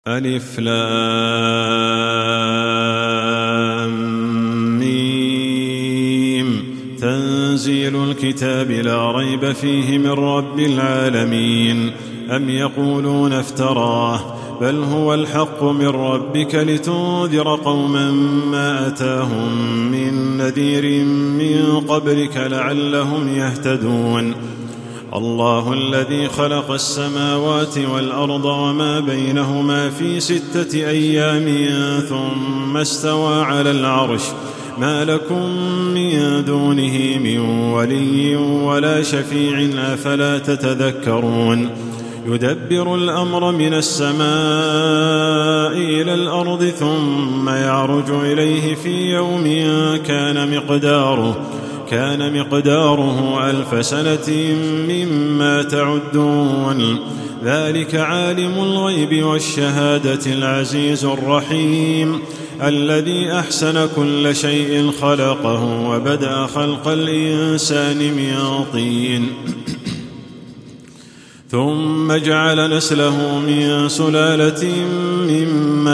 ألف لام ميم. تنزيل الكتاب لا ريب فيه من رب العالمين. أم يقولون افتراه بل هو الحق من ربك لتنذر قوما ما أتاهم من نذير من قبلك لعلهم يهتدون. الله الذي خلق السماوات والأرض وما بينهما في 6 أيام ثم استوى على العرش ما لكم من دونه من ولي ولا شفيع أفلا تتذكرون. يدبر الأمر من السماء إلى الأرض ثم يعرج إليه في يوم كان مقداره 1000 سنة مما تعدون. ذلك عالم الغيب والشهادة العزيز الرحيم الذي أحسن كل شيء خلقه وبدأ خلق الإنسان من طين ثم جعل نسله من سلالة من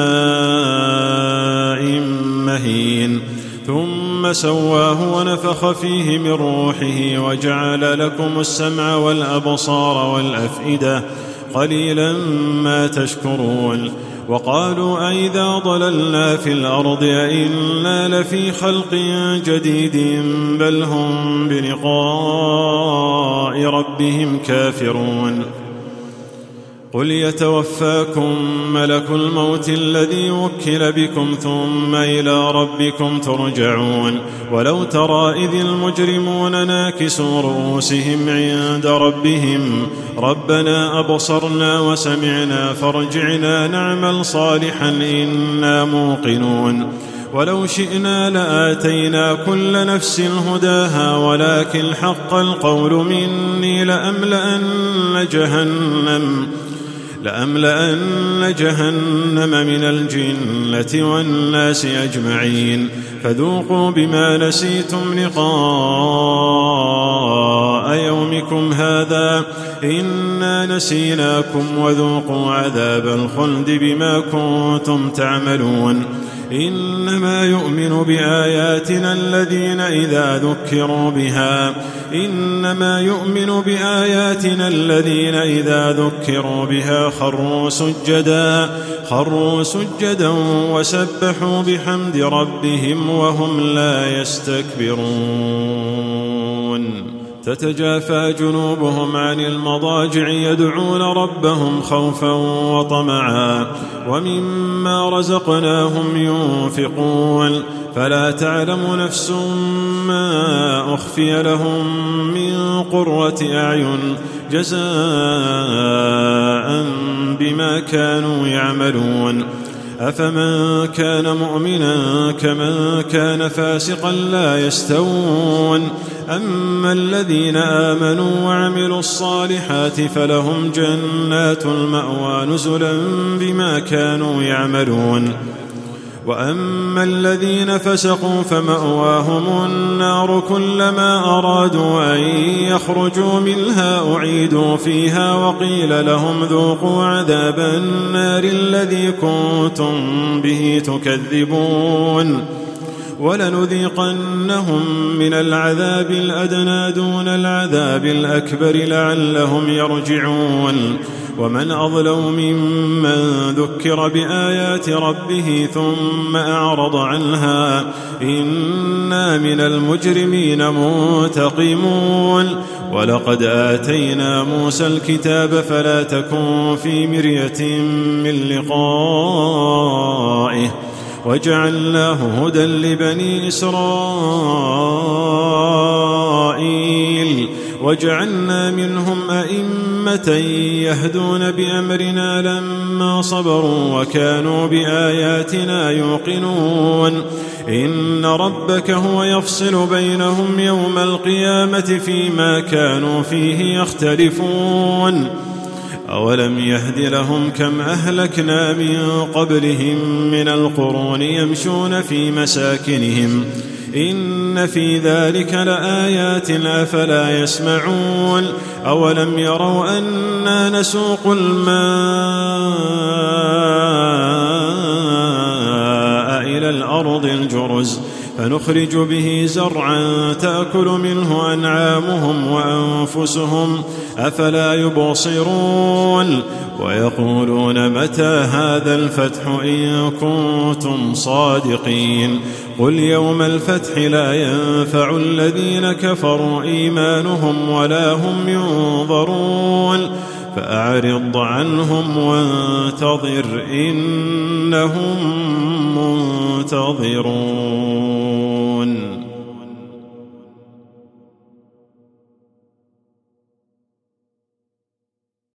ماء مهين ثم سواه ونفخ فيه من روحه وجعل لكم السمع والأبصار والأفئدة قليلا ما تشكرون. وقالوا أئذا ضللنا في الأرض أئنا لفي خلق جديد بل هم بلقاء ربهم كافرون. قل يتوفاكم ملك الموت الذي وكل بكم ثم إلى ربكم ترجعون. ولو ترى إذ المجرمون ناكسوا رؤوسهم عند ربهم ربنا أبصرنا وسمعنا فارجعنا نعمل صالحا إنا موقنون. ولو شئنا لآتينا كل نفس هداها ولكن حق القول مني لأملأن جهنم من الجنة والناس أجمعين. فذوقوا بما نسيتم لقاء يومكم هذا إنا نسيناكم وذوقوا عذاب الخلد بما كنتم تعملون. إنما يؤمن بآياتنا الذين إذا ذكروا بها خروا سجدا وسبحوا بحمد ربهم وهم لا يستكبرون. تتجافى جنوبهم عن المضاجع يدعون ربهم خوفا وطمعا ومما رزقناهم ينفقون. فلا تعلم نفس ما أخفي لهم من قرة أعين جزاء بما كانوا يعملون. أفمن كان مؤمنا كمن كان فاسقا لا يستوون. أما الذين آمنوا وعملوا الصالحات فلهم جنات المأوى نزلا بما كانوا يعملون. وأما الذين فسقوا فمأواهم النار كلما أرادوا أن يخرجوا منها أعيدوا فيها وقيل لهم ذوقوا عذاب النار الذي كنتم به تكذبون. ولنذيقنهم من العذاب الأدنى دون العذاب الأكبر لعلهم يرجعون. ومن أظلم ممن ذكر بآيات ربه ثم أعرض عنها إنا من المجرمين منتقمون. ولقد آتينا موسى الكتاب فلا تكن في مرية من لقائه وجعلناه هدى لبني إسرائيل وجعلنا منهم أئمة يهدون بأمرنا لما صبروا وكانوا بآياتنا يوقنون. إن ربك هو يفصل بينهم يوم القيامة فيما كانوا فيه يختلفون. أولم يهد لهم كم أهلكنا من قبلهم من القرون يمشون في مساكنهم إن في ذلك لآيات أفلا يسمعون. أولم يروا أنا نسوق الماء الأرض الجرز فنخرج به زرعا تأكل منه أنعامهم وأنفسهم أفلا يبصرون ويقولون متى هذا الفتح إن كنتم صادقين قل يوم الفتح لا ينفع الذين كفروا إيمانهم ولا هم ينظرون فأعرض عنهم وانتظر إنهم منتظرون.